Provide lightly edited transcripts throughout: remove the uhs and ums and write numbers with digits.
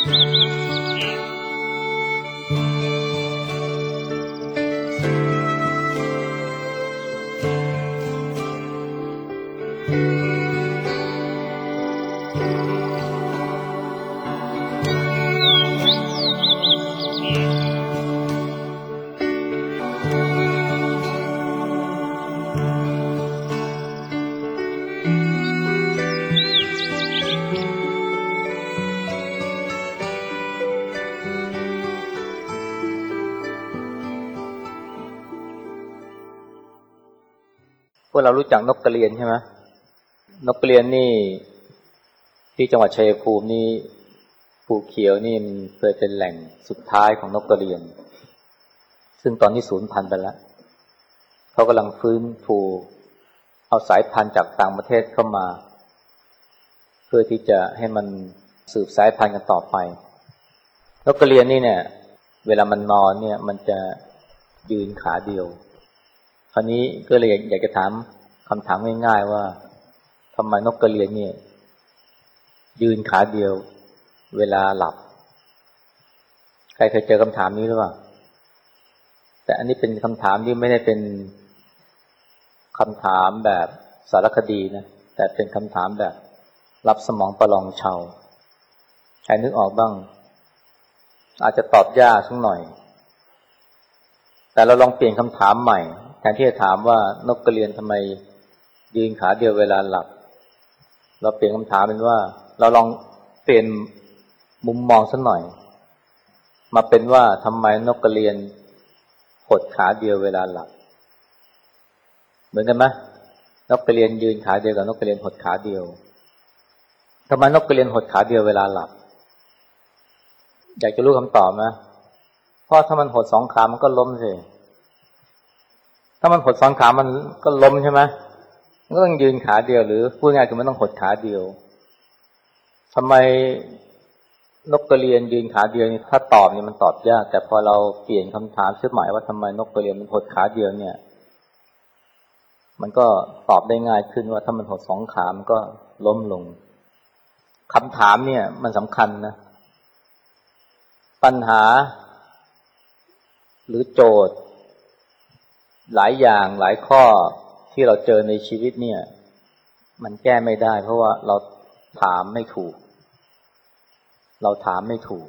พวกเรารู้จักนกกระเรียนใช่ไหมนกกระเรียนนี่ที่จังหวัดชัยภูมินี่ภูเขียวนี่มันเคยเป็นแหล่งสุดท้ายของนกกระเรียนซึ่งตอนนี้สูญพันธุ์ไปแล้วเขากำลังฟื้นฟูเอาสายพันธุ์จากต่างประเทศเข้ามาเพื่อที่จะให้มันสืบสายพันธุ์กันต่อไปนกกระเรียนนี่เนี่ยเวลามันนอนเนี่ยมันจะยืนขาเดียวคราวนี้ก็เลยอยากจะถามคำถามง่ายๆว่าทำไมนกกระเรียนเนี่ยยืนขาเดียวเวลาหลับใครเคยเจอคำถามนี้หรือเปล่าแต่อันนี้เป็นคำถามที่ไม่ได้เป็นคำถามแบบสารคดีนะแต่เป็นคำถามแบบรับสมองประลองเชาใครนึกออกบ้างอาจจะตอบยากสักหน่อยแต่เราลองเปลี่ยนคำถามใหม่แทนที่จะถามว่านกกระเรียนทำไมยืนขาเดียวเวลาหลับเราเปลี่ยนคำถามเป็นว่าเราลองเปลี่ยนมุมมองสักหน่อยมาเป็นว่าทำไมนกกระเรียนหดขาเดียวเวลาหลับเหมือนกันไหมนกกระเรียนยืนขาเดียวกับนกกระเรียนหดขาเดียวทำไมนกกระเรียนหดขาเดียวเวลาหลับอยากจะรู้คำตอบไหมเพราะถ้ามันหดสองขามันก็ล้มสิถ้ามันหดสองขามันก็ล้มใช่ไหมมันก็ต้องยืนขาเดียวหรือพูดง่ายคือมันต้องหดขาเดียวทำไมนกกระเรียนยืนขาเดียวนี่ถ้าตอบนี่มันตอบยากแต่พอเราเปลี่ยนคำถามเชื่อหมายว่าทำไมนกกระเรียนมันหดขาเดียวเนี่ยมันก็ตอบได้ง่ายขึ้นว่าถ้ามันหดสองขามันก็ล้มลงคำถามเนี่ยมันสำคัญนะปัญหาหรือโจทย์หลายอย่างหลายข้อที่เราเจอในชีวิตเนี่ยมันแก้ไม่ได้เพราะว่าเราถามไม่ถูกเราถามไม่ถูก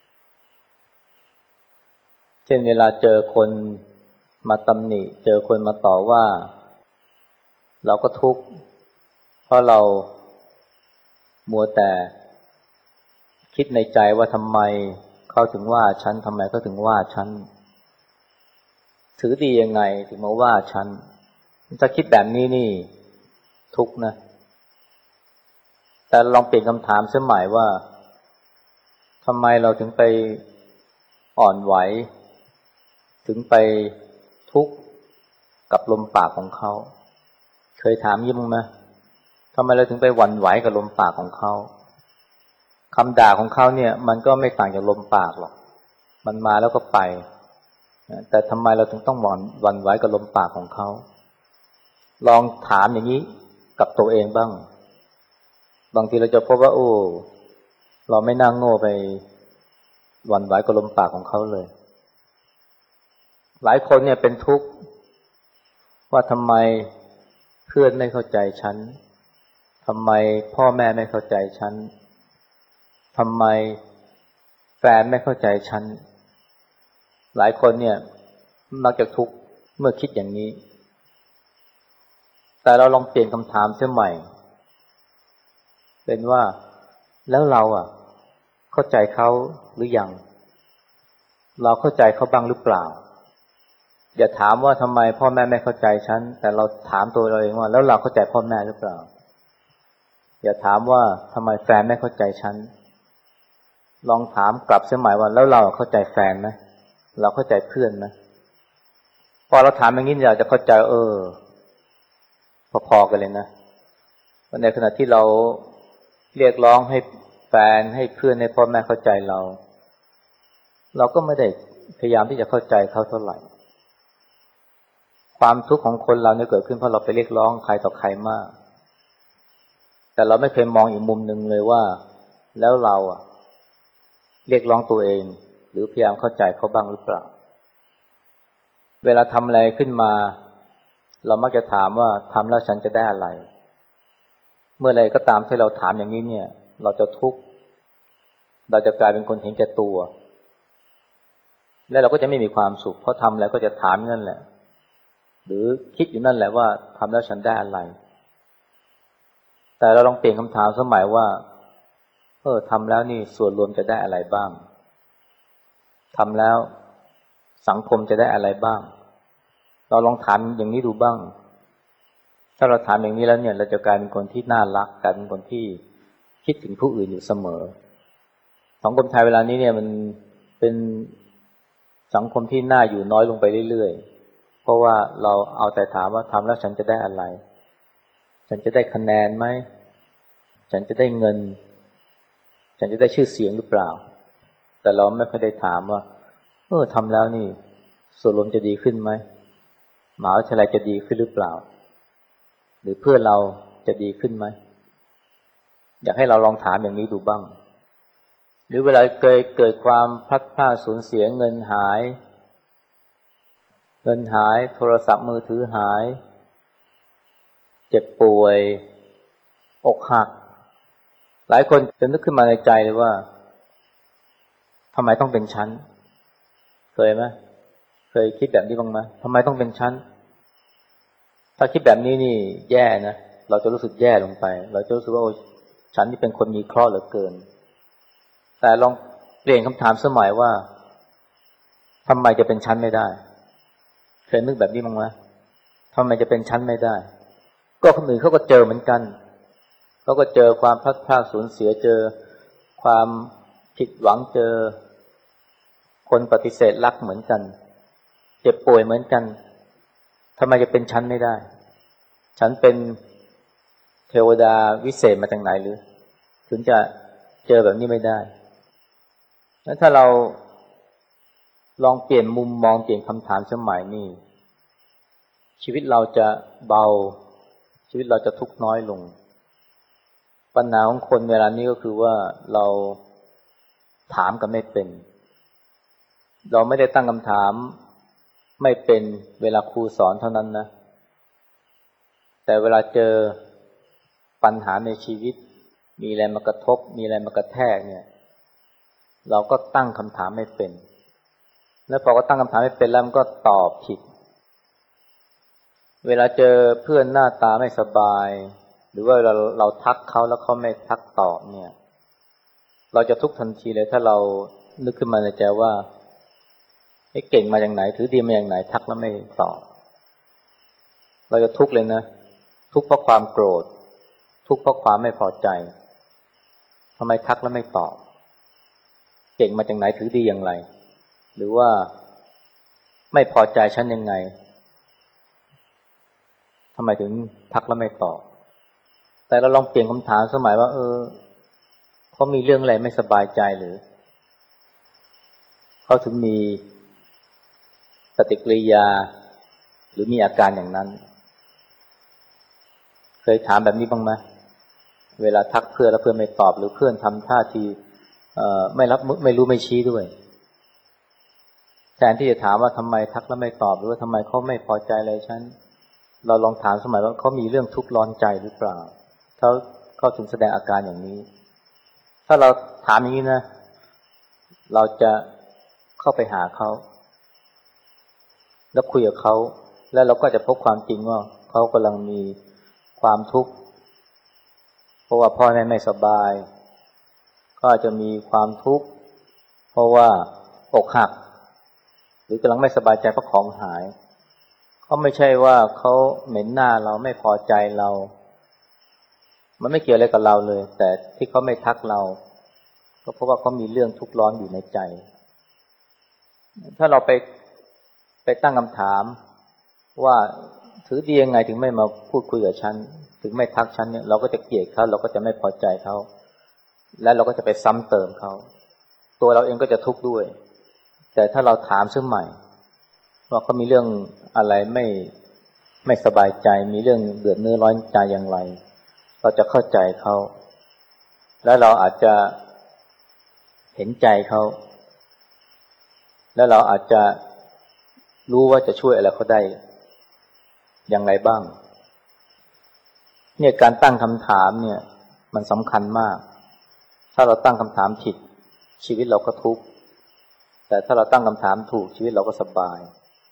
เช่นเวลาเจอคนมาตำหนิเจอคนมาต่อว่าเราก็ทุกข์เพราะเรามัวแต่คิดในใจว่าทำไมเขาถึงว่าฉันทำไมเขาถึงว่าฉันถือดียังไงถึงมาว่าฉันถ้าคิดแบบนี้นี่ทุกข์นะแต่ลองเปลี่ยนคำถามเสียใหม่ว่าทำไมเราถึงไปอ่อนไหวถึงไปทุกข์กับลมปากของเขาเคยถามยิ่งไหมทำไมเราถึงไปหวั่นไหวกับลมปากของเขาคำด่าของเขาเนี่ยมันก็ไม่ต่างจากลมปากหรอกมันมาแล้วก็ไปแต่ทำไมเราถึงต้องหวั่นไหวกับลมปากของเขาลองถามอย่างนี้กับตัวเองบ้างบางทีเราจะพบว่าโอ้เราไม่น่าโง่ไปหวั่นไหวกับลมปากของเขาเลยหลายคนเนี่ยเป็นทุกข์ว่าทำไมเพื่อนไม่เข้าใจฉันทำไมพ่อแม่ไม่เข้าใจฉันทำไมแฟนไม่เข้าใจฉันหลายคนเนี่ยมักจะทุกข์เมื่อคิดอย่างนี้แต่เราลองเปลี่ยนคำถามเสียใหม่เป็นว่าแล้วเราเข้าใจเขาหรือยังเราเข้าใจเขาบ้างหรือเปล่าอย่าถามว่าทำไมพ่อแม่ไม่เข้าใจฉันแต่เราถามตัวเราเองว่าแล้วเราเข้าใจพ่อแม่หรือเปล่าอย่าถามว่าทำไมแฟนไม่เข้าใจฉันลองถามกลับเสียใหม่ว่าแล้วเราเข้าใจแฟนไหมเราเข้าใจเพื่อนไหมพอเราถามอย่างนี้เราจะเข้าใจพอๆกันเลยนะในขณะที่เราเรียกร้องให้แฟนให้เพื่อนให้พ่อแม่เข้าใจเราก็ไม่ได้พยายามที่จะเข้าใจเขาเท่าไหร่ความทุกข์ของคนเราเนี่ยเกิดขึ้นเพราะเราไปเรียกร้องใครต่อใครมากแต่เราไม่เคยมองอีกมุมหนึ่งเลยว่าแล้วเราเรียกร้องตัวเองหรือพยายามเข้าใจเขาบ้างหรือเปล่าเวลาทำอะไรขึ้นมาเรามักจะถามว่าทำแล้วฉันจะได้อะไรเมื่อไรก็ตามที่เราถามอย่างนี้เนี่ยเราจะทุกข์เราจะกลายเป็นคนเห็นแก่ตัวและเราก็จะไม่มีความสุขเพราะทำแล้วก็จะถามนั่นแหละหรือคิดอยู่นั่นแหละว่าทำแล้วฉันได้อะไรแต่เราลองเปลี่ยนคำถามสมัยว่าทำแล้วนี่ส่วนรวมจะได้อะไรบ้างทำแล้วสังคมจะได้อะไรบ้างเราลองถามอย่างนี้ดูบ้างถ้าเราถามอย่างนี้แล้วเนี่ยเราจะกลายเป็นคนที่น่ารักกลายเป็นคนที่คิดถึงผู้อื่นอยู่เสมอสังคมไทยเวลานี้เนี่ยมันเป็นสังคมที่น่าอยู่น้อยลงไปเรื่อยๆเพราะว่าเราเอาแต่ถามว่าทำแล้วฉันจะได้อะไรฉันจะได้คะแนนไหมฉันจะได้เงินฉันจะได้ชื่อเสียงหรือเปล่าแต่เราไม่ค่อยได้ถามว่าทำแล้วนี่ส่วนรวมจะดีขึ้นไหมมหาวิทยาลัยจะดีขึ้นหรือเปล่าหรือเพื่อนเราจะดีขึ้นไหมอยากให้เราลองถามอย่างนี้ดูบ้างหรือเวลาเคยเกิดความพลัดพรากสูญเสียเงินหายโทรศัพท์มือถือหายเจ็บป่วยอกหักหลายคนจะนึกขึ้นมาในใจเลยว่าทำไมต้องเป็นฉันเคยไหมเคยคิดแบบนี้บ้างไหมทำไมต้องเป็นฉันถ้าคิดแบบนี้นี่แย่นะเราจะรู้สึกแย่ลงไปเราจะรู้สึกว่าฉันนี่เป็นคนมีเคราะห์เหลือเกินแต่ลองเปลี่ยนคำถามสมัยว่าทำไมจะเป็นฉันไม่ได้เคยนึกแบบนี้บ้างไหมทำไมจะเป็นฉันไม่ได้ก็คนอื่นเขาก็เจอเหมือนกันเขาก็เจอความพลัดพรากสูญเสียเจอความผิดหวังเจอคนปฏิเสธรักเหมือนกันเจ็บป่วยเหมือนกันทำไมจะเป็นฉันไม่ได้ฉันเป็นเทวดาวิเศษมาจากไหนหรือถึงจะเจอแบบนี้ไม่ได้แล้วถ้าเราลองเปลี่ยนมุมมองเปลี่ยนคำถามสมัยนี้ชีวิตเราจะเบาชีวิตเราจะทุกข์น้อยลงปัญหาของคนเวลานี้ก็คือว่าเราถามกันไม่เป็นเราไม่ได้ตั้งคำถามไม่เป็นเวลาครูสอนเท่านั้นนะแต่เวลาเจอปัญหาในชีวิตมีอะไรมากระทบมีอะไรมากระแทกเนี่ยเราก็ตั้งคำถามไม่เป็นแล้วพอก็ตั้งคำถามไม่เป็นแล้วมันก็ตอบผิดเวลาเจอเพื่อนหน้าตาไม่สบายหรือว่าเราทักเขาแล้วเขาไม่ทักตอบเนี่ยเราจะทุกข์ทันทีเลยถ้าเรานึกขึ้นมาในใจว่าเก่งมาอย่างไหนถือดีมาอย่างไหนทักแล้วไม่ตอบเราจะทุกข์เลยนะทุกข์เพราะความโกรธทุกข์เพราะความไม่พอใจทำไมทักแล้วไม่ตอบเก่งมาจากไหนถือดีอย่างไรหรือว่าไม่พอใจฉันยังไงทำไมถึงทักแล้วไม่ตอบแต่เราลองเปลี่ยนคำถามสมัยว่าเขามีเรื่องอะไรไม่สบายใจหรือเขาถึงมีปฏิกิริยาหรือมีอาการอย่างนั้นเคยถามแบบนี้บ้างไหมเวลาทักเพื่อนแล้วเพื่อนไม่ตอบหรือเพื่อนทำท่าทีไม่รับไม่รู้ไม่ชี้ด้วยแทนที่จะถามว่าทำไมทักแล้วไม่ตอบหรือว่าทำไมเขาไม่พอใจอะไรฉันเราลองถามสมัยว่าเขามีเรื่องทุกข์ร้อนใจหรือเปล่าเขาถึงแสดงอาการอย่างนี้ถ้าเราถามอย่างนี้นะเราจะเข้าไปหาเขาแล้วคุยกับเขาแล้วเราก็จะพบความจริงว่าเขากำลังมีความทุกข์เพราะว่าพ่อแม่ไม่สบายก็อาจจะมีความทุกข์เพราะว่าอกหักหรือกำลังไม่สบายใจเพราะของหายเขาไม่ใช่ว่าเขาเหม็นหน้าเราไม่พอใจเรามันไม่เกี่ยวอะไรกับเราเลยแต่ที่เขาไม่ทักเราก็เพราะว่าเขามีเรื่องทุกข์ร้อนอยู่ในใจถ้าเราไปตั้งคำถามว่าถือดียังไงถึงไม่มาพูดคุยกับฉันถึงไม่ทักฉันเนี่ยเราก็จะเกลียดเขาเราก็จะไม่พอใจเขาและเราก็จะไปซ้ำเติมเขาตัวเราเองก็จะทุกข์ด้วยแต่ถ้าเราถามซึ่งใหม่ว่าเขามีเรื่องอะไรไม่สบายใจมีเรื่องเดือดเนื้อร้อนใจอย่างไรเราจะเข้าใจเขาและเราอาจจะเห็นใจเขาแล้วเราอาจจะรู้ว่าจะช่วยอะไรเขาได้อย่างไรบ้างเนี่ยการตั้งคำถามเนี่ยมันสำคัญมากถ้าเราตั้งคำถามผิดชีวิตเราก็ทุกข์แต่ถ้าเราตั้งคำถามถูกชีวิตเราก็สบาย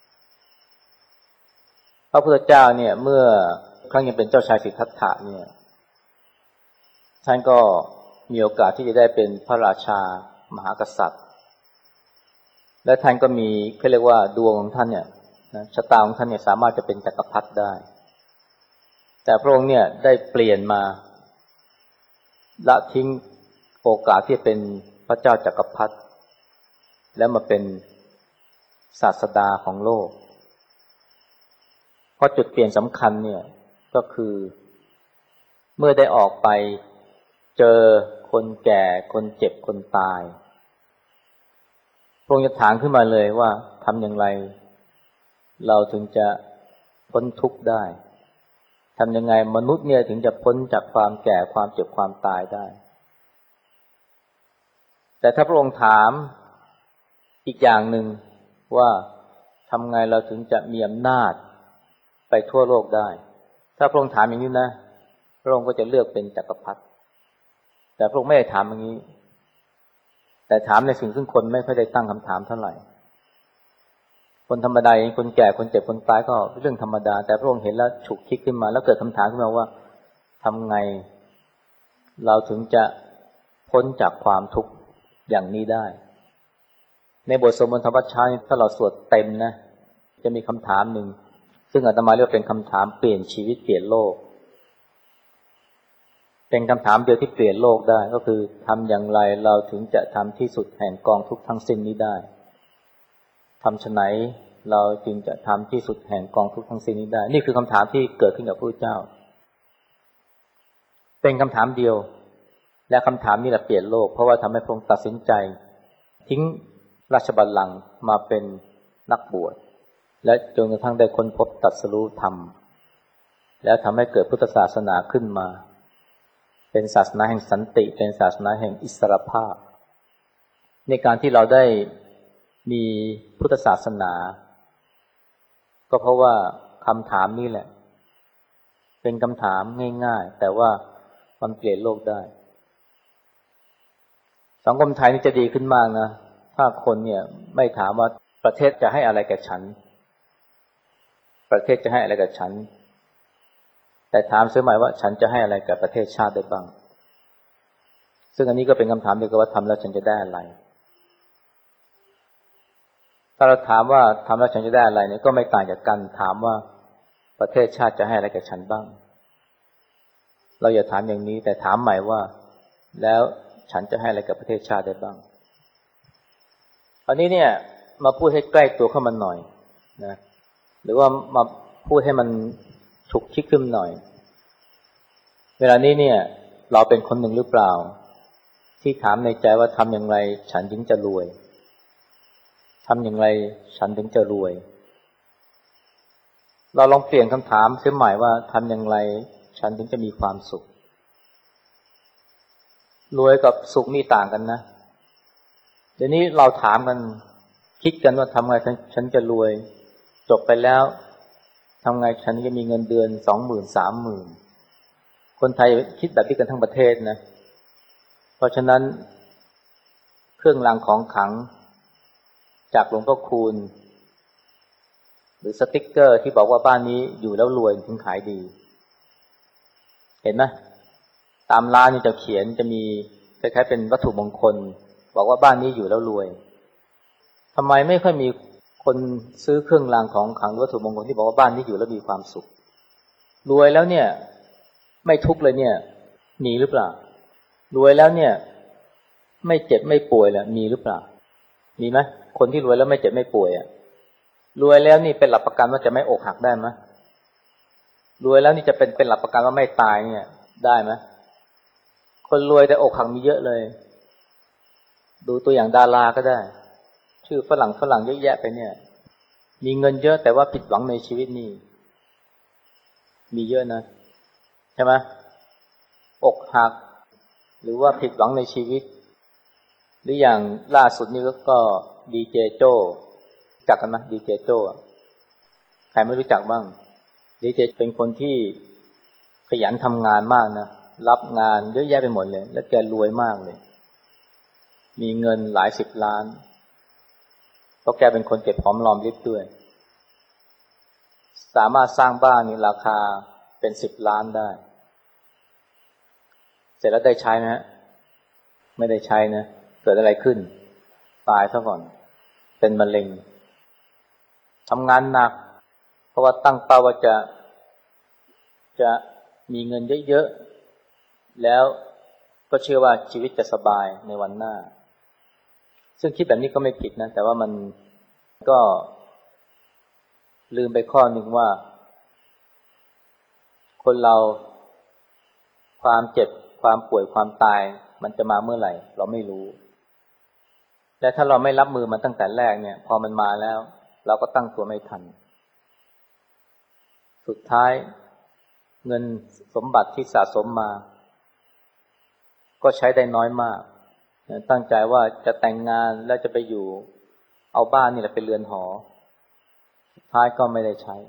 พระพุทธเจ้าเนี่ยเมื่อครั้งยังเป็นเจ้าชายสิทธัตถะเนี่ยท่านก็มีโอกาสที่จะได้เป็นพระราชามหากษัตริย์และท่านก็มีเขาเรียกว่าดวงของท่านเนี่ยชะตาของท่านเนี่ยสามารถจะเป็นจักรพรรดิได้แต่พระองค์เนี่ยได้เปลี่ยนมาละทิ้งโอกาสที่จะเป็นพระเจ้าจักรพรรดิแล้วมาเป็นศาสดาของโลกเพราะจุดเปลี่ยนสำคัญเนี่ยก็คือเมื่อได้ออกไปเจอคนแก่คนเจ็บคนตายพระองค์จะถามขึ้นมาเลยว่าทำอย่างไรเราถึงจะพ้นทุกข์ได้ทำยังไงมนุษย์เนี่ยถึงจะพ้นจากความแก่ความเจ็บความตายได้แต่ถ้าพระองค์ถามอีกอย่างหนึ่งว่าทำไงเราถึงจะมีอำนาจไปทั่วโลกได้ถ้าพระองค์ถามอย่างนี้นะพระองค์ก็จะเลือกเป็นจักรพรรดิแต่พระองค์ไม่ได้ถามอย่างนี้แต่ถามในสิ่งซึ่งคนไม่ค่อยได้ตั้งคำถามเท่าไหร่คนธรรมดาคนแก่คนเจ็บคนตายก็เป็นเรื่องธรรมดาแต่พระองค์เห็นแล้วฉุกคิดขึ้นมาแล้วเกิดคำถามขึ้นมาว่าทำไงเราถึงจะพ้นจากความทุกข์อย่างนี้ได้ในบทสวดมนต์ธรรมชาติถ้าเราสวดเต็มนะจะมีคำถามหนึ่งซึ่งอาตมาเรียกว่าเป็นคำถามเปลี่ยนชีวิตเปลี่ยนโลกเป็นคำถามเดียวที่เปลี่ยนโลกได้ก็คือทำอย่างไรเราถึงจะทำที่สุดแห่งกองทุกข์ทั้งสิ้นนี้ได้ทำไฉนเราจึงจะทำที่สุดแห่งกองทุกข์ทั้งสิ้นนี้ได้นี่คือคำถามที่เกิดขึ้นกับพระพุทธเจ้าเป็นคำถามเดียวและคำถามนี้แหละเปลี่ยนโลกเพราะว่าทำให้พระองค์ตัดสินใจทิ้งราชบัลลังก์มาเป็นนักบวชและจนกระทั่งได้ค้นพบตรัสรู้ธรรมแล้วทำให้เกิดพุทธศาสนาขึ้นมาเป็นศาสนาแห่งสันติเป็นศาสนาแห่งอิสรภาพในการที่เราได้มีพุทธศาสนาก็เพราะว่าคำถามนี้แหละเป็นคำถามง่ายๆแต่ว่ามันเปลี่ยนโลกได้สังคมไทยนี่จะดีขึ้นมากนะถ้าคนเนี่ยไม่ถามว่าประเทศจะให้อะไรแก่ฉันประเทศจะให้อะไรกับฉันแต่ถามเสียใหม่ว่าฉันจะให้อะไรกับประเทศชาติได้บ้างซึ่งอันนี้ก็เป็นคำถามเดียวกันว่าทำแล้วฉันจะได้อะไรถ้าเราถามว่าทำแล้วฉันจะได้อะไรเนี่ยก็ไม่ต่างจากกันถามว่าประเทศชาติจะให้อะไรกับฉันบ้างเราอย่าถามอย่างนี้แต่ถามใหม่ว่าแล้วฉันจะให้อะไรกับประเทศชาติได้บ้างอันนี้เนี่ยมาพูดให้ใกล้ตัวเข้ามาหน่อยนะหรือว่ามาพูดให้มันฉุกคิดขึ้นหน่อยเวลานี้เนี่ยเราเป็นคนหนึ่งหรือเปล่าที่ถามในใจว่าทำอย่างไรฉันถึงจะรวยทำอย่างไรฉันถึงจะรวยเราลองเปลี่ยนคำถามเสียใหม่ว่าทำอย่างไรฉันถึงจะมีความสุขรวยกับสุขนี่ต่างกันนะเดี๋ยวนี้เราถามกันคิดกันว่าทำไงฉันจะรวยจบไปแล้วทำไงฉันจะมีเงินเดือน 20,000 30,000 คนไทยคิดแบบนี้กันทั้งประเทศนะเพราะฉะนั้นเครื่องรางของขลังจากหลวงพ่อคูณหรือสติ๊กเกอร์ที่บอกว่าบ้านนี้อยู่แล้วรวยถึงขายดีเห็นไหมตามร้านนี่จะเขียนจะมีคล้ายๆเป็นวัตถุมงคลบอกว่าบ้านนี้อยู่แล้วรวยทำไมไม่ค่อยมีคนซื้อเครื่องรางของขลังวัตถุมงคลที่บอกว่าบ้านนี้อยู่แล้วมีความสุขรวยแล้วเนี่ยไม่ทุกข์เลยเนี่ยมีหรือเปล่ารวยแล้วเนี่ยไม่เจ็บไม่ป่วยเลยมีหรือเปล่ามีไหมคนที่รวยแล้วไม่เจ็บไม่ป่วยอ่ะรวยแล้วนี่เป็นหลักประกันว่าจะไม่อกหักได้ไหมรวยแล้วนี่จะเป็นหลักประกันว่าไม่ตายเนี่ยได้ไหมคนรวยแต่อกหักมีเยอะเลยดูตัวอย่างดาราก็ได้ชื่อฝรั่งเยอะแยะไปเนี่ยมีเงินเยอะแต่ว่าผิดหวังในชีวิตนี่มีเยอะนะใช่ไหมอกหักหรือว่าผิดหวังในชีวิตหรืออย่างล่าสุดนี่ก็ดีเจโจ้รู้จักกันไหมดีเจโจ้ใครไม่รู้จักบ้างดีเจเป็นคนที่ขยันทำงานมากนะรับงานเยอะแยะไปหมดเลยและแกรวยมากเลยมีเงินหลายสิบล้านเพราะแกเป็นคนเก็บหอมรอมริบด้วยสามารถสร้างบ้านนี่ราคาเป็น10 ล้านได้เสร็จแล้วได้ใช้ไหมฮะไม่ได้ใช้นะเกิดอะไรขึ้นตายซะก่อนเป็นมะเร็งทำงานหนักเพราะว่าตั้งเป้าว่าจะมีเงินเยอะๆแล้วก็เชื่อว่าชีวิตจะสบายในวันหน้าซึ่งคิดแบบนี้ก็ไม่ผิดนะแต่ว่ามันก็ลืมไปข้อหนึ่งว่าคนเราความเจ็บความป่วยความตายมันจะมาเมื่อไหร่เราไม่รู้และถ้าเราไม่รับมือมันตั้งแต่แรกเนี่ยพอมันมาแล้วเราก็ตั้งตัวไม่ทันสุดท้ายเงินสมบัติที่สะสมมาก็ใช้ได้น้อยมากตั้งใจว่าจะแต่งงานแล้วจะไปอยู่เอาบ้านนี่แหละเป็นเรือนหอสุดท้ายก็ไม่ได้ใช้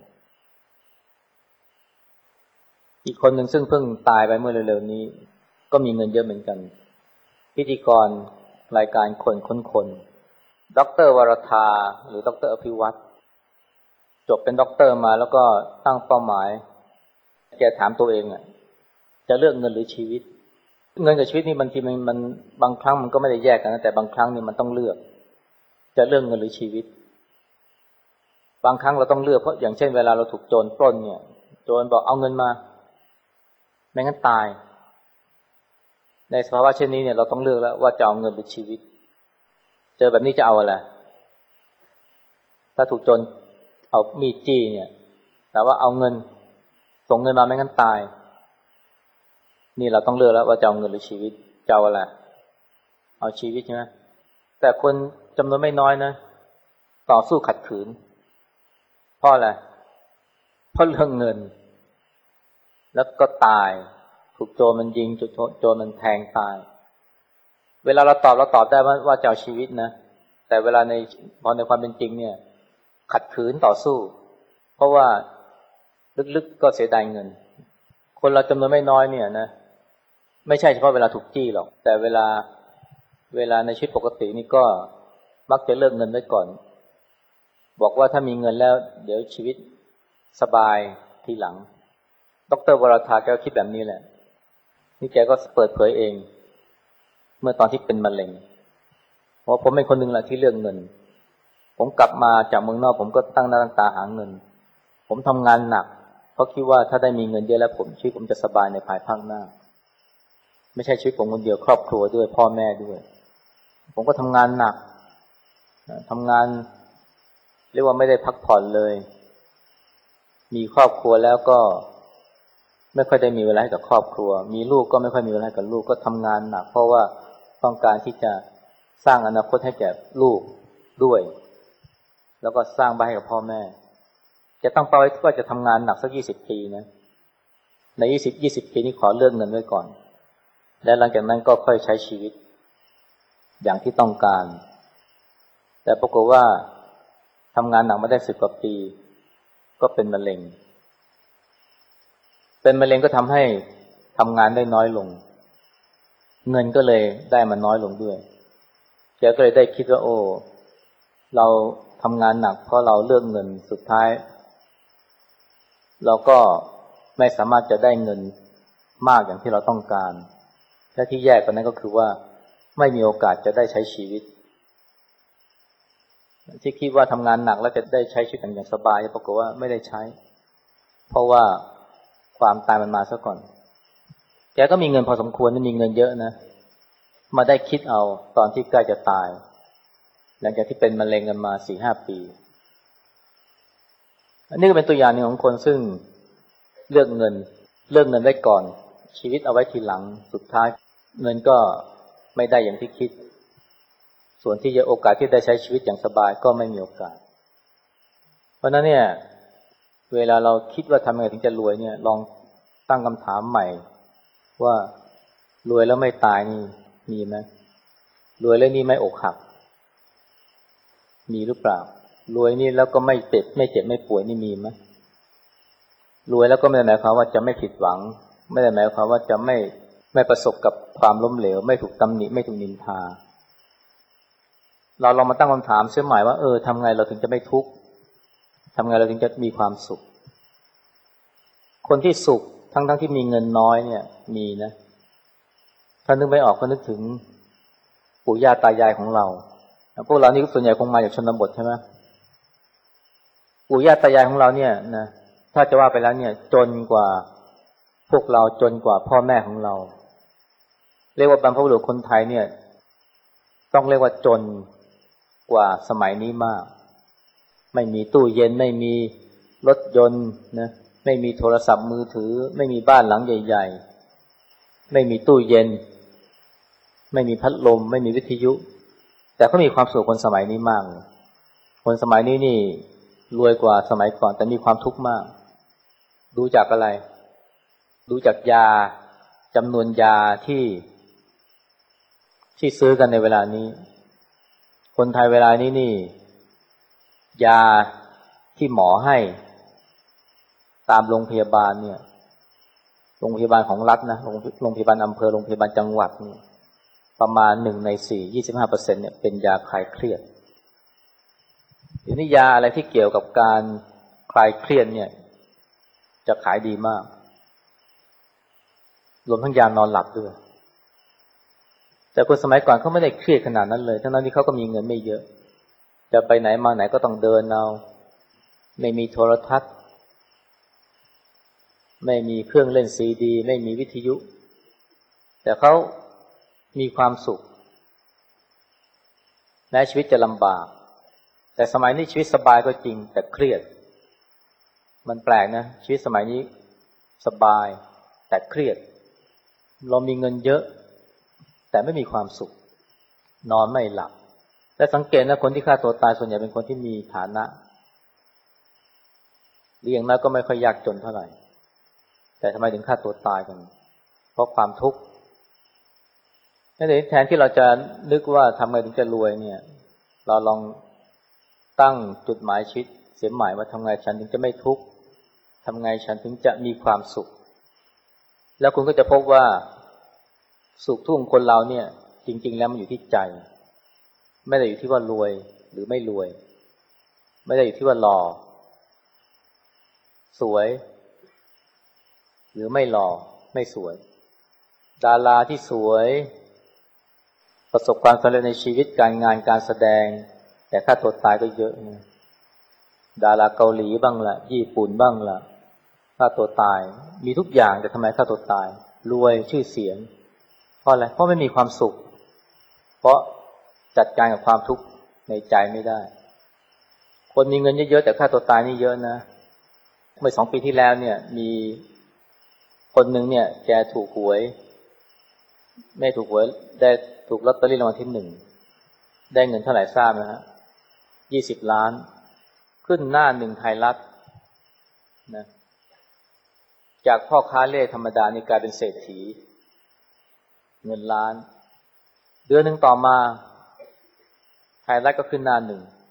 อีกคนหนึ่งซึ่งเพิ่งตายไปเมื่อเร็วๆนี้ก็มีเงินเยอะเหมือนกันพิธีกรรายการคนค้นคนดร.วรธาหรือดร.อภิวัตรจบเป็นด็อกเตอร์มาแล้วก็ตั้งเป้าหมายแกถามตัวเองจะเลือกเงินหรือชีวิตเงินกับชีวิตนี่บางทีมันบางครั้งมันก็ไม่ได้แยกกันนะแต่บางครั้งนี่มันต้องเลือกจะเลือกเงินหรือชีวิตบางครั้งเราต้องเลือกเพราะอย่างเช่นเวลาเราถูกโจรปล้นเนี่ยโจรบอกเอาเงินมาไม่งั้นตายในสภาวะเช่นนี้เนี่ยเราต้องเลือกแล้วว่าจะเอาเงินหรือชีวิตเจอแบบนี้จะเอาอะไรถ้าถูกโจรเอามีดจี้เนี่ยแต่ว่าเอาเงินส่งเงินมาไม่งั้นตายนี่เราต้องเลือกแล้วว่าจะเอาเงินหรือชีวิตจะเอาอะไรเอาชีวิตใช่ไหมแต่คนจำนวนไม่น้อยนะต่อสู้ขัดขืนเพราะอะไรเพราะเรื่องเงินแล้วก็ตายถูกโจรมันยิงโจรมันแทงตายเวลาเราตอบได้ว่าจะเอาชีวิตนะแต่เวลาพอในความเป็นจริงเนี่ยขัดขืนต่อสู้เพราะว่าลึกๆก็เสียดายเงินคนเราจำนวนไม่น้อยเนี่ยนะไม่ใช่เฉพาะเวลาถูกจี้หรอกแต่เวลาในชีวิตปกตินี่ก็มักจะเลือกเงินไว้ก่อนบอกว่าถ้ามีเงินแล้วเดี๋ยวชีวิตสบายทีหลังดร.วรธาแกก็คิดแบบนี้แหละนี่แกก็เปิดเผยเองเมื่อตอนที่เป็นมะเร็งว่าผมเป็นคนหนึ่งแหละที่เลือกเงินผมกลับมาจากเมืองนอกผมก็ตั้งหน้าตั้งตาหาเงินผมทำงานหนักเพราะคิดว่าถ้าได้มีเงินเยอะแล้วชีวิตผมจะสบายในภายภาคหน้าไม่ใช่ชีวิตผมคนเดียวครอบครัวด้วยพ่อแม่ด้วยผมก็ทำงานหนักทำงานเรียกว่าไม่ได้พักผ่อนเลยมีครอบครัวแล้วก็ไม่ค่อยได้มีเวลาให้กับครอบครัวมีลูกก็ไม่ค่อยมีเวลาให้กับลูกก็ทำงานหนักเพราะว่าต้องการที่จะสร้างอนาคตให้แก่ลูกด้วยแล้วก็สร้างบ้านให้กับพ่อแม่จะตั้งเป้าไว้ว่าจะทำงานหนักสัก20 ปีนะใน20 ปีนี้ขอเลือกเงินไว้ก่อนและหลังจากนั้นก็ค่อยใช้ชีวิตอย่างที่ต้องการแต่ปรากฏว่าทำงานหนักมาได้10 กว่าปีก็เป็นมะเร็งก็ทำให้ทำงานได้น้อยลงเงินก็เลยได้มาน้อยลงด้วยแกก็เลยได้คิดว่าโอ้เราทำงานหนักเพราะเราเลือกเงินสุดท้ายเราก็ไม่สามารถจะได้เงินมากอย่างที่เราต้องการและที่แย่กว่านั้นก็คือว่าไม่มีโอกาสจะได้ใช้ชีวิตที่คิดว่าทำงานหนักแล้วจะได้ใช้ชีวิตอย่างสบายปรากฏว่าไม่ได้ใช้เพราะว่าความตายมันมาซะก่อนแกก็มีเงินพอสมควรมีเงินเยอะนะมาได้คิดเอาตอนที่ใกล้จะตายหลังจากที่เป็นมะเร็งกันมา 4-5 ปีอันนี้ก็เป็นตัวอย่างหนึ่งของคนซึ่งเลือกเงินไว้ก่อนชีวิตเอาไว้ทีหลังสุดท้ายเงินก็ไม่ได้อย่างที่คิดส่วนที่จะโอกาสที่ได้ใช้ชีวิตอย่างสบายก็ไม่มีโอกาสเพราะนั้นเนี่ยเวลาเราคิดว่าทำยังไงถึงจะรวยเนี่ยลองตั้งคำถามใหม่ว่ารวยแล้วไม่ตายนี่มีไหมรวยแล้วนี่ไม่อกหักมีหรือเปล่ารวยนี่แล้วก็ไม่เจ็บไม่ป่วยนี่มีไหมรวยแล้วก็ไม่ได้หมายความว่าจะไม่ผิดหวังไม่ได้หมายความว่าจะไม่ประสบกับความล้มเหลวไม่ถูกตำหนิไม่ถูกนินทาเราลองมาตั้งคำถามเสียใหม่ว่าทำไงเราถึงจะไม่ทุกข์ทำไงเราถึงจะมีความสุขคนที่สุขทั้งที่มีเงินน้อยเนี่ยมีนะถ้านึกไม่ออกก็นึกถึงปู่ย่าตายายของเราพวกเรานี่ส่วนใหญ่คงมาจากชนบทใช่ไหมปู่ย่าตายายของเราเนี่ยนะถ้าจะว่าไปแล้วเนี่ยจนกว่าพวกเราจนกว่าพ่อแม่ของเราเรียกว่าบรรพบุรุษคนไทยเนี่ยต้องเรียกว่าจนกว่าสมัยนี้มากไม่มีตู้เย็นไม่มีรถยนต์นะไม่มีโทรศัพท์มือถือไม่มีบ้านหลังใหญ่ๆไม่มีตู้เย็นไม่มีพัดลมไม่มีวิทยุแต่ก็มีความสุขคนสมัยนี้มากคนสมัยนี้นี่รวยกว่าสมัยก่อนแต่มีความทุกข์มากดูจากอะไรดูจากยาจำนวนยาที่ซื้อกันในเวลานี้คนไทยเวลานี้นี่ยาที่หมอให้ตามโรงพยาบาลเนี่ยโรงพยาบาลของรัฐนะโรงพยาบาลอำเภอโรงพยาบาลจังหวัดเนี่ยประมาณ1 ใน 4 25% เนี่ยเป็นยาคลายเครียดทีนี้ยาอะไรที่เกี่ยวกับการคลายเครียดเนี่ยจะขายดีมากรวมทั้งยานอนหลับด้วยแต่คนสมัยก่อนเขาไม่ได้เครียดขนาดนั้นเลยทั้งนั้นที่เขาก็มีเงินไม่เยอะจะไปไหนมาไหนก็ต้องเดินเอาไม่มีโทรทัศน์ไม่มีเครื่องเล่นซีดีไม่มีวิทยุแต่เขามีความสุขแม้ชีวิตจะลำบากแต่สมัยนี้ชีวิตสบายก็จริงแต่เครียดมันแปลกนะชีวิตสมัยนี้สบายแต่เครียดเรามีเงินเยอะแต่ไม่มีความสุขนอนไม่หลับและสังเกตนะคนที่ฆ่าตัวตายส่วนใหญ่เป็นคนที่มีฐานะหรืออย่างน้อยก็ไม่ค่อยยากจนเท่าไหร่แต่ทำไมถึงฆ่าตัวตายกันเพราะความทุกข์นั่นเองแทนที่เราจะนึกว่าทำไงถึงจะรวยเนี่ยเราลองตั้งจุดหมายชีวิตเสียใหม่ว่าทำไงฉันถึงจะไม่ทุกข์ทำไงฉันถึงจะมีความสุขแล้วคุณก็จะพบว่าสุขทุกข์ของคนเราเนี่ยจริงๆแล้วมันอยู่ที่ใจไม่ได้อยู่ที่ว่ารวยหรือไม่รวยไม่ได้อยู่ที่ว่าหล่อสวยหรือไม่หล่อไม่สวยดาราที่สวยประสบความสำเร็จในชีวิตการงานการแสดงแต่ฆ่าตัวตายก็เยอะนะดาราเกาหลีบ้างล่ะญี่ปุ่นบ้างล่ะฆ่าตัวตายมีทุกอย่างแต่ทำไมฆ่าตัวตายรวยชื่อเสียงเพราะอะไรเพราะไม่มีความสุขเพราะจัดการกับความทุกข์ในใจไม่ได้คนมีเงินเยอะๆแต่ฆ่าตัวตายนี่เยอะนะเมื่อ2 ปีที่แล้วเนี่ยมีคนหนึ่งเนี่ยแกถูกหวยไม่ถูกหวยได้ถูกลอตเตอรี่รางวัลที่1ได้เงินเท่าไหร่ทราบนะฮะ20 ล้านขึ้นหน้า1ไทยรัฐนะจากพ่อค้าเล่ธรรมดานี่กลายเป็นเศรษฐีเงินล้านเดือนหนึ่งต่อมาไทยรัฐก็ขึ้นหน้า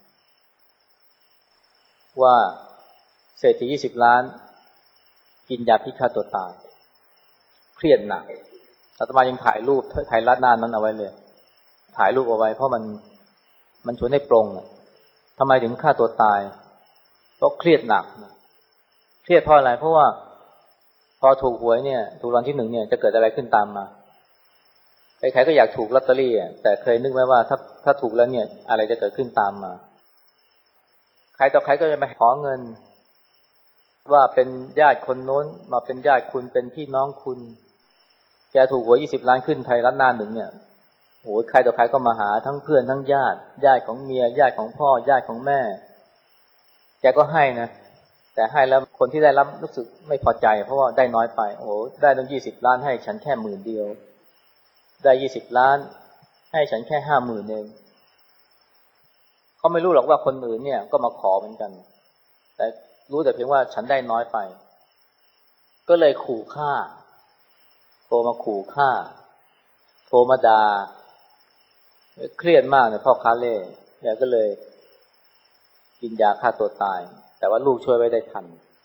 1ว่าเศรษฐี20 ล้านกินยาพิษฆ่าตัวตายเครียดหนักอาตมายังถ่ายรูปไทยรัฐหน้านั้นเอาไว้เลยถ่ายรูปเอาไว้เพราะมันชวนให้ปรงทำไมถึงฆ่าตัวตายเพราะเครียดหนักเครียดเพราะอะไรเพราะว่าพอถูกหวยเนี่ยถูกรางวัลที่1เนี่ยจะเกิดอะไรขึ้นตามมาใครๆก็อยากถูกลอตเตอรี่แต่เคยนึกไหมว่าถ้าถูกแล้วเนี่ยอะไรจะเกิดขึ้นตามมาใครต่อใครก็จะมาขอเงินว่าเป็นญาติคนโน้นมาเป็นญาติคุณเป็นพี่น้องคุณแกถูกหวย20 ล้านขึ้นไทยรัฐหน้า1เนี่ยโอ้ยใครต่อใครก็มาหาทั้งเพื่อนทั้งญาติของเมียญาติของพ่อญาติของแม่แกก็ให้นะแต่ให้แล้วคนที่ได้รับรู้สึกไม่พอใจเพราะว่าได้น้อยไปโอ้ได้ตั้ง20 ล้านให้ฉันแค่10,000เดียวได้20 ล้านให้ฉันแค่50,000เองเขาไม่รู้หรอกว่าคนอื่นเนี่ยก็มาขอเหมือนกันแต่รู้แต่เพียงว่าฉันได้น้อยไปก็เลยขู่ฆ่าโทรมาขู่ฆ่าโทรมาด่าเครียดมากเนี่ยพ่อค้าเล่แกก็เลยกินยาฆ่าตัวตายแต่ว่าลูกช่วยไว้ได้ทัน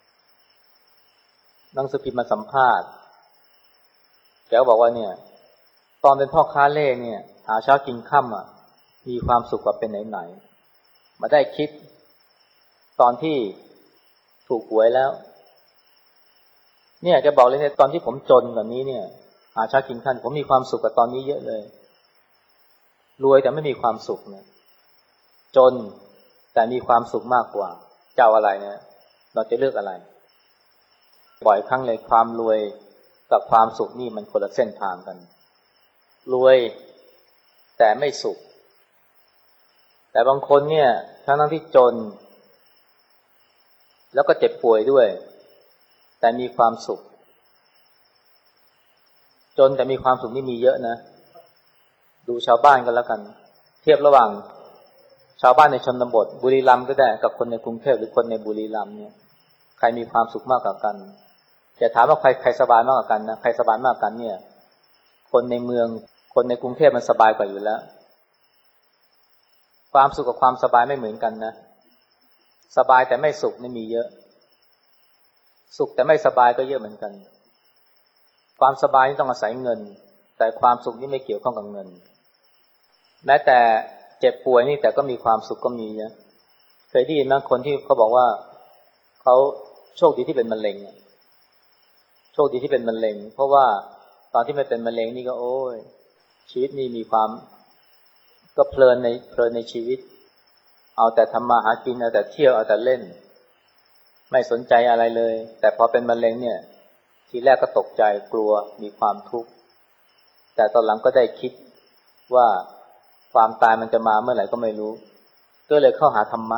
หนังสือพิมพ์มาสัมภาษณ์แกก็บอกว่าเนี่ยตอนเป็นพ่อค้าเล่เนี่ยหาเช้ากินค่ำมีความสุขกว่าเป็นไหนๆมาได้คิดตอนที่ถูกหวยแล้วเนี่ยแกบอกเลยเนี่ยตอนที่ผมจนแบบนี้เนี่ยหาเช้ากินค่ำผมมีความสุขกับตอนนี้เยอะเลยรวยแต่ไม่มีความสุขเนี่ยจนแต่มีความสุขมากกว่าเจ้าอะไรเนี่ยเราจะเลือกอะไรบ่อยครั้งเลยความรวยกับความสุขนี่มันคนละเส้นทางกันรวยแต่ไม่สุขแต่บางคนเนี่ยทั้งที่จนแล้วก็เจ็บป่วยด้วยแต่มีความสุขจนแต่มีความสุขนี่มีเยอะนะดูชาวบ้านกันแล้วกันเทียบระหว่างชาวบ้านในชนบทบุรีรัมย์ก็ได้กับคนในกรุงเทพหรือคนในบุรีรัมย์เนี่ยใครมีความสุขมากกว่ากันจะถามว่าใครสบายมากกว่ากันนะใครสบายมากกว่ากันเนี่ยคนในเมืองคนในกรุงเทพมันสบายกว่าอยู่แล้วความสุขกับความสบายไม่เหมือนกันนะสบายแต่ไม่สุขนี่มีเยอะสุขแต่ไม่สบายก็เยอะเหมือนกันความสบายนี่ต้องอาศัยเงินแต่ความสุขนี่ไม่เกี่ยวข้องกับเงินแม้แต่เจ็บป่วยนี่แต่ก็มีความสุขก็มีนะเคยได้ยินไหมคนที่เขาบอกว่าเขาโชคดีที่เป็นมะเร็งโชคดีที่เป็นมะเร็งเพราะว่าตอนที่ไม่เป็นมะเร็งนี่ก็โอ้ยชีวิตนี่มีความก็เพลินในชีวิตเอาแต่ทำมาหากินเอาแต่เที่ยวเอาแต่เล่นไม่สนใจอะไรเลยแต่พอเป็นมะเร็งเนี่ยทีแรกก็ตกใจกลัวมีความทุกข์แต่ตอนหลังก็ได้คิดว่าความตายมันจะมาเมื่อไหร่ก็ไม่รู้ก็เลยเข้าหาธรรมะ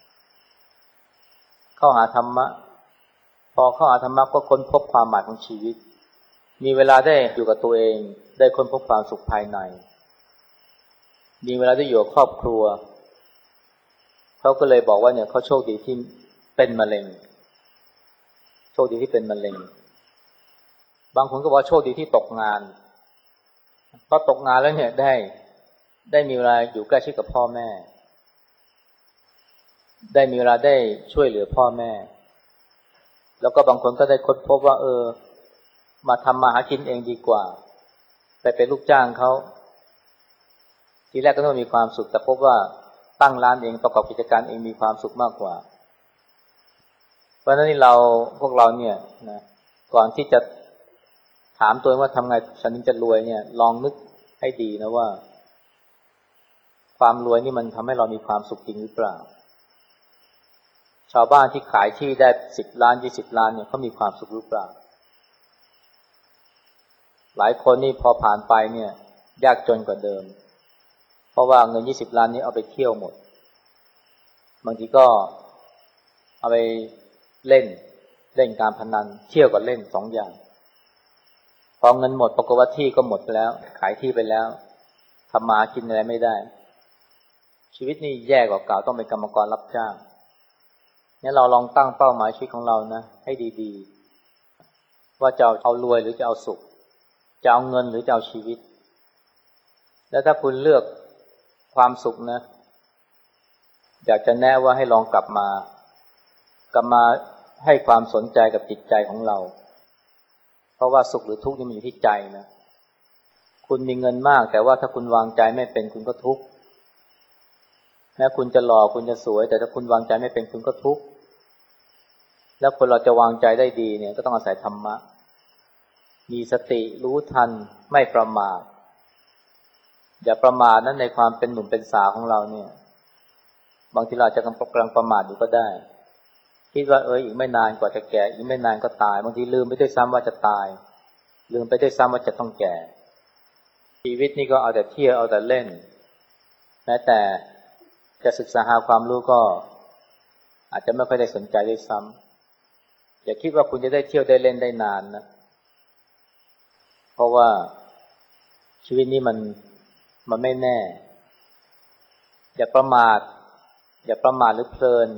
พอเข้าหาธรรมะก็ค้นพบความหมายของชีวิตมีเวลาได้อยู่กับตัวเองได้ค้นพบความสุขภายในมีเวลาได้อยู่กับครอบครัวเขาก็เลยบอกว่าเนี่ยเขาโชคดีที่เป็นมะเร็งโชคดีที่เป็นมะเร็งบางคนก็บอกโชคดีที่ตกงานพอตกงานแล้วเนี่ยได้มีเวลาอยู่ใกล้ชิดกับพ่อแม่ได้มีเวลาได้ช่วยเหลือพ่อแม่แล้วก็บางคนก็ได้ค้นพบว่ามาทำมาหากินเองดีกว่าไปเป็นลูกจ้างเขาทีแรกก็ต้องมีความสุขแต่พบว่าตั้งร้านเองประกอบกิจการเองมีความสุขมากกว่าเพราะฉะนั้นพวกเราเนี่ยนะก่อนที่จะถามตัวเองว่าทำไงฉันถึงจะรวยเนี่ยลองนึกให้ดีนะว่าความรวยนี่มันทำให้เรามีความสุขจริงหรือเปล่าชาวบ้านที่ขายที่ได้10 ล้าน20 ล้านเนี่ยเขามีความสุขหรือเปล่าหลายคนนี่พอผ่านไปเนี่ยยากจนกว่าเดิมเพราะว่าเงิน20 ล้านนี้เอาไปเที่ยวหมดบางทีก็เอาไปเล่นการพนันเที่ยวกับเล่น2 อย่างพอเงินหมดปรากฏว่าที่ก็หมดไปแล้วขายที่ไปแล้วทำมากินอะไรไม่ได้ชีวิตนี่แย่กว่าเก่าต้องเป็นกรรมกรรับจ้างเนี่ยเราลองตั้งเป้าหมายชีวิตของเรานะให้ดีๆว่าจะเอารวยหรือจะเอาสุขจะเอาเงินหรือจะเอาชีวิตแล้วถ้าคุณเลือกความสุขนะอยากจะแนะว่าให้ลองกลับมาให้ความสนใจกับจิตใจของเราเพราะว่าสุขหรือทุกข์นี่มันอยู่ที่ใจนะคุณมีเงินมากแต่ว่าถ้าคุณวางใจไม่เป็นคุณก็ทุกข์แม้คุณจะหล่อคุณจะสวยแต่ถ้าคุณวางใจไม่เป็นคุณก็ทุกข์แล้วคนเราจะวางใจได้ดีเนี่ยก็ต้องอาศัยธรรมะมีสติรู้ทันไม่ประมาทอย่าประมาทนั้นในความเป็นหนุ่มเป็นสาวของเราเนี่ยบางทีเราจะกำลังประมาทอยู่ก็ได้คิดว่าอีกไม่นานกว่าจะแก่อีกไม่นานก็ตายบางทีลืมไปด้วยซ้ำว่าจะตายลืมไปด้วยซ้ำว่าจะต้องแก่ชีวิตนี่ก็เอาแต่เที่ยวเอาแต่เล่นแม้แต่จะศึกษาหาความรู้ก็อาจจะไม่ค่อยได้สนใจด้วยซ้ำอย่าคิดว่าคุณจะได้เที่ยวได้เล่นได้นานนะเพราะว่าชีวิตนี้มันไม่แน่อย่าประมาทหรือเพลิน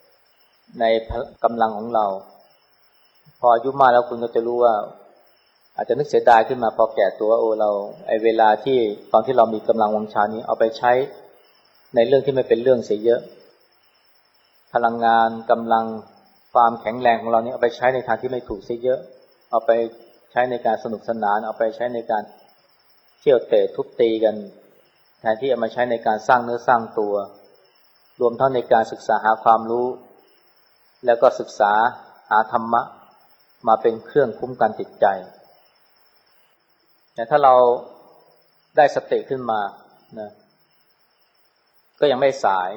ในกำลังของเราพออายุมากแล้วคุณก็จะรู้ว่าอาจจะนึกเสียดายขึ้นมาพอแก่ตัวโอ้เราไอ้เวลาที่ตอนที่เรามีกำลังวังชานี้เอาไปใช้ในเรื่องที่ไม่เป็นเรื่องเสียเยอะพลังงานกำลังความแข็งแรงของเรานี้เอาไปใช้ในทางที่ไม่ถูกเสียเยอะเอาไปใช้ในการสนุกสนานเอาไปใช้ในการเที่ยวเตะทุบตีกันแทนที่เอามาใช้ในการสร้างเนื้อสร้างตัวรวมทั้งในการศึกษาหาความรู้แล้วก็ศึกษาหาธรรมะมาเป็นเครื่องคุ้มกันจิตใจแต่ถ้าเราได้สติขึ้นมานะก็ยังไม่สาย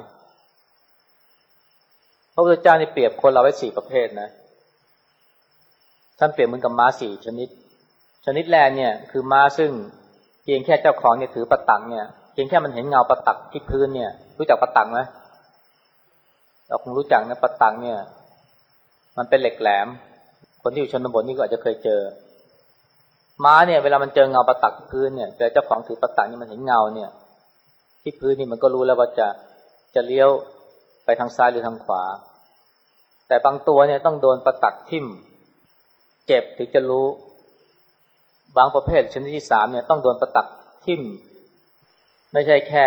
พระพุทธเจ้านี่เปรียบคนเราไว้4ประเภทนะท่านเปรียบเหมือนกับม้า4ชนิดชนิดแรกเนี่ยคือม้าซึ่งเพียงแค่เจ้าของเนี่ยถือประตักเนี่ยเพียงแค่มันเห็นเงาประตักที่พื้นเนี่ยรู้จักประตักไหมเราคงรู้จักนะประตักเนี่ยมันเป็นเหล็กแหลมคนที่อยู่ชนบทนี่ก็อาจจะเคยเจอม้าเนี่ยเวลามันเจอเงาประตักที่พื้นเนี่ยเจอเจ้าของถือประตักนี่มันเห็นเงาเนี่ยที่พื้นนี่มันก็รู้แล้วว่าจะเลี้ยวไปทางซ้ายหรือทางขวาแต่บางตัวเนี่ยต้องโดนประตักทิ่มเจ็บถึงจะรู้บางประเภทชนิดที่3เนี่ยต้องโดนประตักทิ่มไม่ใช่แค่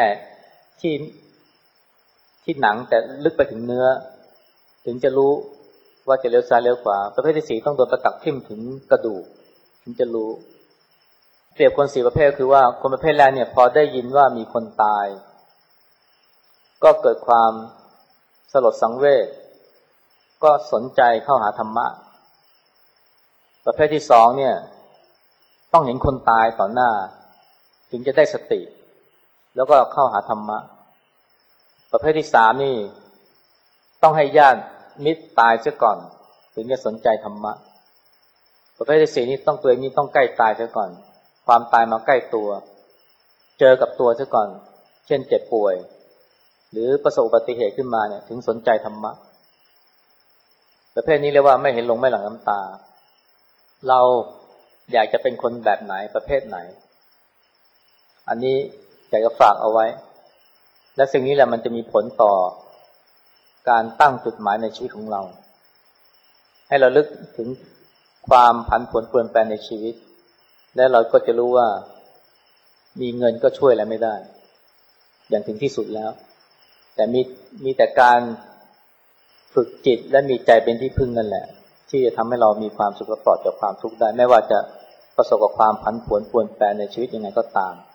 ที่หนังแต่ลึกไปถึงเนื้อถึงจะรู้ว่าจะเลี้ยวซ้ายเลี้ยวขวาประเภทที่4ต้องโดนประตักทิ่มถึงกระดูกถึงจะรู้เปรียบคน4ประเภทคือว่าคนประเภทแรกเนี่ยพอได้ยินว่ามีคนตายก็เกิดความสลดสังเวชก็สนใจเข้าหาธรรมะประเภทที่2เนี่ยต้องเห็นคนตายต่อหน้าถึงจะได้สติแล้วก็เข้าหาธรรมะประเภทที่3นี่ต้องให้ญาติมิตรตายเสียก่อนถึงจะสนใจธรรมะประเภทที่4นี่ต้องตัวเองนี่ต้องใกล้ตายเสียก่อนความตายมาใกล้ตัวเจอกับตัวเสียก่อนเช่นเจ็บป่วยหรือประสบอุบัติเหตุขึ้นมาเนี่ยถึงสนใจธรรมะประเภทนี้เรียกว่าไม่เห็นลงไม่หลั่งน้ำตาเราอยากจะเป็นคนแบบไหนประเภทไหนอันนี้อยากจะฝากเอาไว้และสิ่งนี้แหละมันจะมีผลต่อการตั้งจุดหมายในชีวิตของเราให้เราลึกถึงความผันผวนเปลี่ยนแปลงในชีวิตและเราก็จะรู้ว่ามีเงินก็ช่วยอะไรไม่ได้อย่างถึงที่สุดแล้วแต่มีแต่การฝึกจิตและมีใจเป็นที่พึ่งนั่นแหละที่จะทำให้เรามีความสุขและปลอดจากความทุกข์ได้ไม่ว่าจะประสบกับความผันผวนเปลี่ยนแปลงในชีวิตยังไงก็ตาม